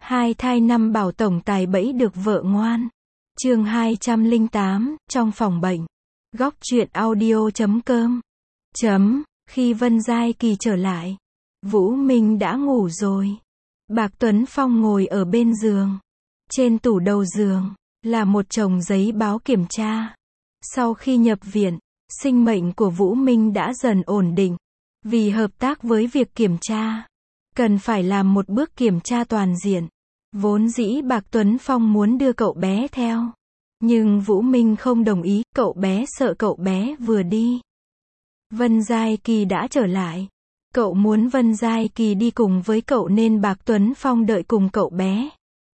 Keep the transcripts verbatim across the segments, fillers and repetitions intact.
Hai thai năm bảo tổng tài bẫy được vợ ngoan. Chương hai trăm lẻ tám, trong phòng bệnh. Góc truyện audio chấm com. Chấm, khi Vân Giai Kỳ trở lại, Vũ Minh đã ngủ rồi. Bạc Tuấn Phong ngồi ở bên giường. Trên tủ đầu giường, là một chồng giấy báo kiểm tra. Sau khi nhập viện, sinh mệnh của Vũ Minh đã dần ổn định. Vì hợp tác với việc kiểm tra, cần phải làm một bước kiểm tra toàn diện. Vốn dĩ Bạc Tuấn Phong muốn đưa cậu bé theo. Nhưng Vũ Minh không đồng ý, cậu bé sợ cậu bé vừa đi. Vân Giai Kỳ đã trở lại. Cậu muốn Vân Giai Kỳ đi cùng với cậu nên Bạc Tuấn Phong đợi cùng cậu bé.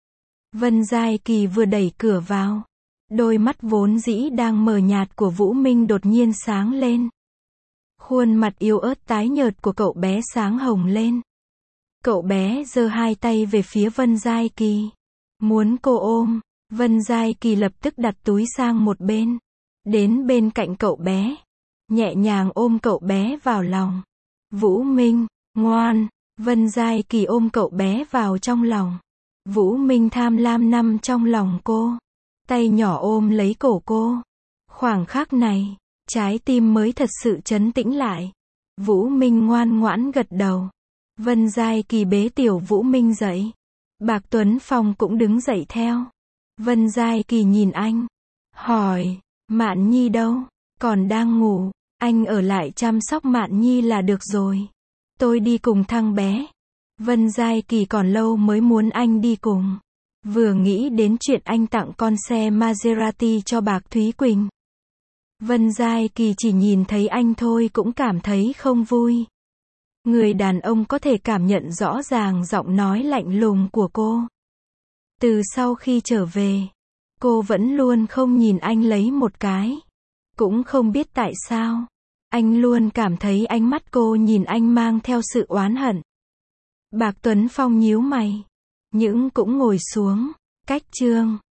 Vân Giai Kỳ vừa đẩy cửa vào. Đôi mắt vốn dĩ đang mờ nhạt của Vũ Minh đột nhiên sáng lên. Khuôn mặt yếu ớt tái nhợt của cậu bé sáng hồng lên. Cậu bé giơ hai tay về phía Vân Giai Kỳ. Muốn cô ôm. Vân Giai Kỳ lập tức đặt túi sang một bên. Đến bên cạnh cậu bé. Nhẹ nhàng ôm cậu bé vào lòng. Vũ Minh, ngoan. Vân Giai Kỳ ôm cậu bé vào trong lòng. Vũ Minh tham lam nằm trong lòng cô. Tay nhỏ ôm lấy cổ cô. Khoảng khắc này, trái tim mới thật sự trấn tĩnh lại. Vũ Minh ngoan ngoãn gật đầu. Vân Giai Kỳ bế tiểu Vũ Minh dậy. Bạc Tuấn Phong cũng đứng dậy theo. Vân Giai Kỳ nhìn anh. Hỏi, Mạn Nhi đâu? Còn đang ngủ. Anh ở lại chăm sóc Mạn Nhi là được rồi. Tôi đi cùng thằng bé. Vân Giai Kỳ còn lâu mới muốn anh đi cùng. Vừa nghĩ đến chuyện anh tặng con xe Maserati cho Bạc Thúy Quỳnh. Vân Giai Kỳ chỉ nhìn thấy anh thôi cũng cảm thấy không vui. Người đàn ông có thể cảm nhận rõ ràng giọng nói lạnh lùng của cô. Từ sau khi trở về, cô vẫn luôn không nhìn anh lấy một cái. Cũng không biết tại sao. Anh luôn cảm thấy ánh mắt cô nhìn anh mang theo sự oán hận. Bạc Tuấn Phong nhíu mày. Nhưng cũng ngồi xuống. Cách chương.